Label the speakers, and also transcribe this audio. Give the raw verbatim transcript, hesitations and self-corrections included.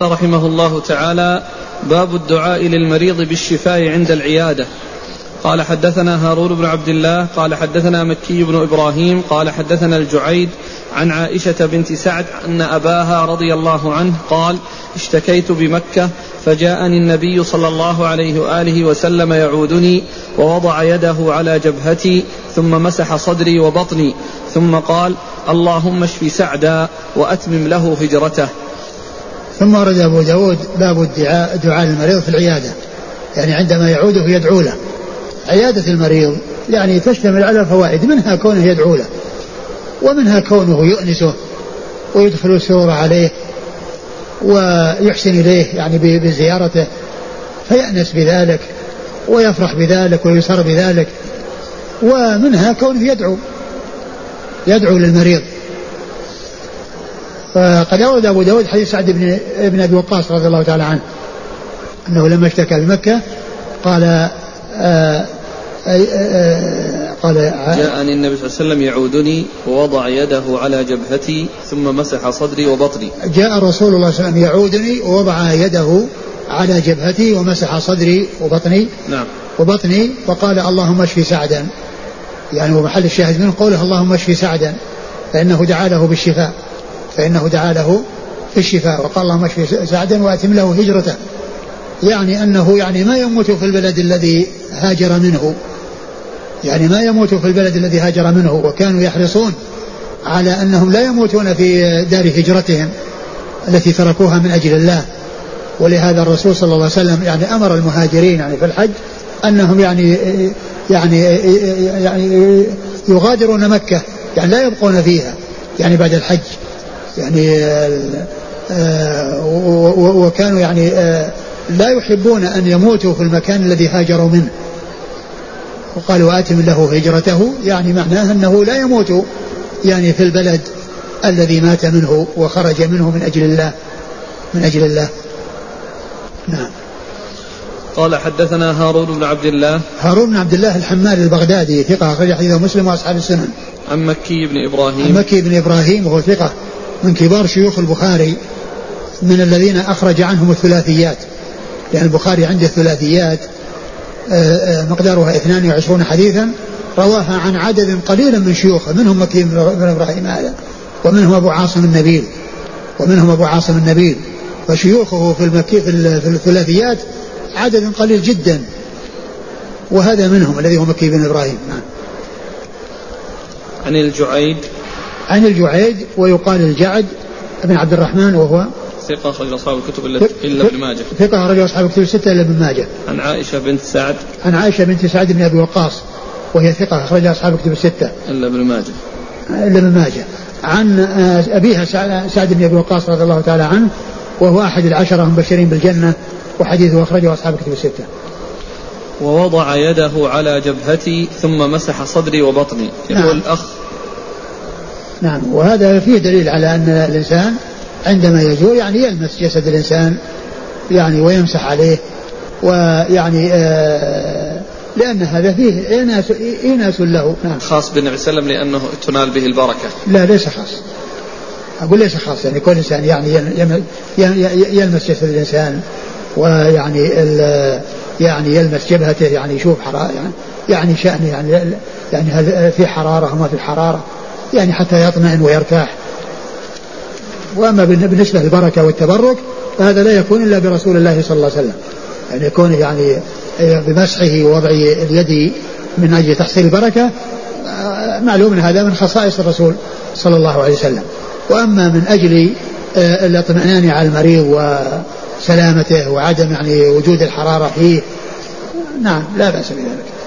Speaker 1: رحمه الله تعالى. باب الدعاء للمريض بالشفاء عند العيادة. قال حدثنا هارون بن عبد الله قال حدثنا مكي بن إبراهيم قال حدثنا الجعيد عن عائشة بنت سعد أن أباها رضي الله عنه قال: اشتكيت بمكة فجاءني النبي صلى الله عليه وآله وسلم يعودني ووضع يده على جبهتي ثم مسح صدري وبطني ثم قال: اللهم اشف سعدا وأتمم له هجرته.
Speaker 2: ثم ورد أبو داود باب الدعاء دعاء المريض في العيادة، يعني عندما يعوده يدعو له. عيادة المريض يعني تشتمل على فوائد، منها كونه يدعو له، ومنها كونه يؤنسه ويدخل السرور عليه ويحسن إليه يعني بزيارته فيأنس بذلك ويفرح بذلك ويسر بذلك، ومنها كونه يدعو يدعو للمريض. فقد أورد أبو داود حديث سعد بن, بن أبي وقاص رضي الله تعالى عنه أنه لما اشتكى بمكة قال آآ آآ قال
Speaker 1: جاءني النبي صلى الله عليه وسلم يعودني ووضع يده على جبهتي ثم مسح صدري وبطني.
Speaker 2: جاء رسول الله صلى الله عليه وسلم يعودني ووضع يده على جبهتي ومسح صدري وبطني
Speaker 1: نعم
Speaker 2: وبطني وقال: اللهم اشف سعدا، يعني ومحل الشاهد منه قوله اللهم اشف سعدا، فإنه دعا له بالشفاء فإنه دعا له في الشفاء وقال اللهم اشف سعدا وأتم له هجرته، يعني أنه يعني ما يموت في البلد الذي هاجر منه، يعني ما يموت في البلد الذي هاجر منه، وكانوا يحرصون على أنهم لا يموتون في دار هجرتهم التي تركوها من أجل الله. ولهذا الرسول صلى الله عليه وسلم يعني أمر المهاجرين يعني في الحج أنهم يعني يعني يعني يغادرون مكة، يعني لا يبقون فيها يعني بعد الحج، يعني وكانوا يعني لا يحبون أن يموتوا في المكان الذي هاجروا منه. وقالوا آتم له هجرته، يعني معناه أنه لا يموت يعني في البلد الذي مات منه وخرج منه من أجل الله من أجل الله. نعم.
Speaker 1: قال حدثنا هارون بن عبد الله
Speaker 2: هارون بن عبد الله الحمال البغدادي ثقة أخرج حديثه مسلم وأصحاب السنن.
Speaker 1: عن مكي بن إبراهيم
Speaker 2: عن مكي بن إبراهيم وهو ثقة من كبار شيوخ البخاري، من الذين أخرج عنهم الثلاثيات، لأن يعني البخاري عنده الثلاثيات مقدارها اثنان وعشرون حديثا رواها عن عدد قليل من شيوخه، منهم مكي بن إبراهيم هذا، ومنهم أبو عاصم النبيل ومنهم أبو عاصم النبيل فشيوخه في المكي في الثلاثيات عدد قليل جدا، وهذا منهم الذي هو مكي بن إبراهيم. نعم.
Speaker 1: عن الجعيد
Speaker 2: عن الجعيد ويقال الجعد بن عبد الرحمن وهو
Speaker 1: ثقة أخرج أصحاب الكتب إلا ابن ماجه.
Speaker 2: ثقة أخرج أصحاب الكتب الستة إلا ابن ماجه.
Speaker 1: عن عائشة بنت سعد
Speaker 2: عن عائشة بنت سعد بن أبي وقاص وهي ثقة أخرج أصحاب الكتب الستة
Speaker 1: إلا ابن ماجه.
Speaker 2: إلا ابن ماجه. عن أبيها سعد بن أبي وقاص رضي الله تعالى عنه وهو أحد العشرة المبشرين بالجنة، وحديثه أخرجه أصحاب الكتب الستة.
Speaker 1: ووضع يده على جبهتي ثم مسح صدري وبطني. يقول
Speaker 2: نعم.
Speaker 1: الأخ
Speaker 2: نعم. وهذا فيه دليل على أن الإنسان عندما يجوع يعني يلمس جسد الإنسان يعني ويمسح عليه، ويعني آه لأن هذا فيه إيناس, إيناس له. نعم.
Speaker 1: خاص بالنبي صلى الله عليه وسلم لأنه تنال به البركة.
Speaker 2: لا ليس خاص، أقول ليس خاص، يعني كل إنسان يعني يلمس جسد الإنسان ويعني يعني يلمس جبهته، يعني يشوف حرارة يعني يعني شأن يعني يعني هل في حرارة وما في حرارة، يعني حتى يطمئن ويرتاح. وأما بالنسبة للبركة والتبرك فهذا لا يكون إلا برسول الله صلى الله عليه وسلم، يعني يكون يعني بمسحه ووضع اليد من أجل تحصيل البركة، معلوم هذا من خصائص الرسول صلى الله عليه وسلم. وأما من أجل الاطمئنان على المريض وسلامته وعدم يعني وجود الحرارة فيه، نعم لا بأس بذلك.